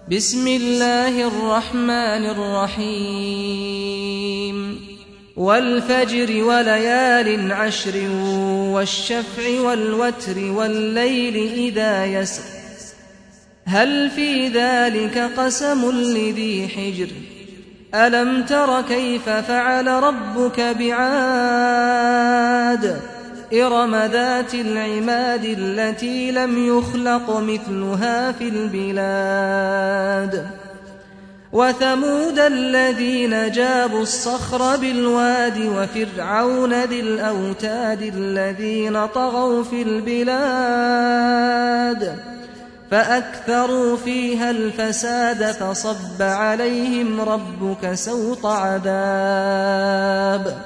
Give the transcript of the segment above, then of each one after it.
بسم الله الرحمن الرحيم والفجر وليال عشر والشفع والوتر والليل إذا يسر هل في ذلك قسم لذي حجر ألم تر كيف فعل ربك بعاد إرم ذات العماد التي لم يخلق مثلها في البلاد وثمود الذين جابوا الصخر بالواد وفرعون ذي الأوتاد الذين طغوا في البلاد فأكثروا فيها الفساد فصب عليهم ربك سوط عذاب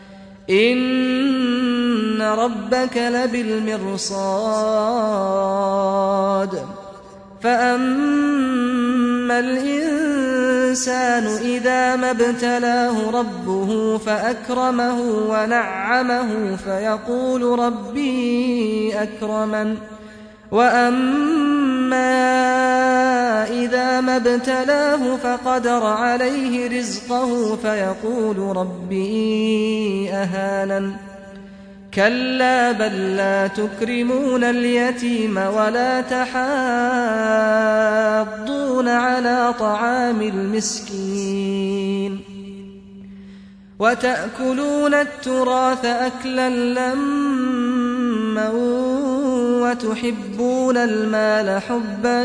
إن ربك لبالمرصاد فأما الإنسان إذا ما ابتلاه ربه فأكرمه ونعمه فيقول ربي أكرمن وأما إذا ما ابتلاه فقدر عليه رزقه فيقول ربي أهانن كلا بل لا تكرمون اليتيم ولا تحاضون على طعام المسكين وتأكلون التراث أكلا لما وتحبون المال حبا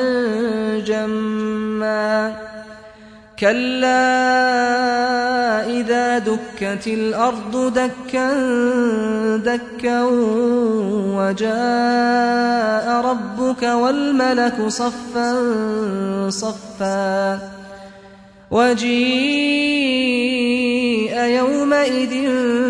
جما كلا إذا دكت الأرض دكا دكا وجاء ربك والملك صفا صفا وجيء يومئذ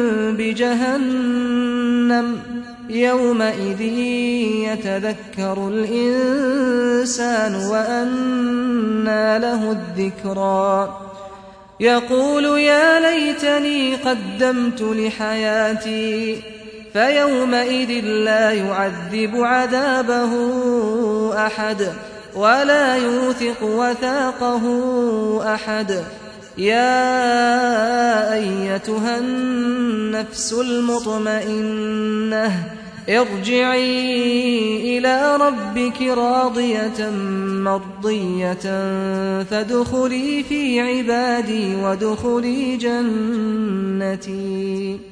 بجهنم يومئذ يتذكر الإنسان وأنى له الذكرى يقول يا ليتني قدمت لحياتي فيومئذ لا يعذب عذابه أحد ولا يوثق وثاقه أحد يا أيتها النفس المطمئنة ارجعي إلى ربك راضية مرضية فادخلي في عبادي وادخلي جنتي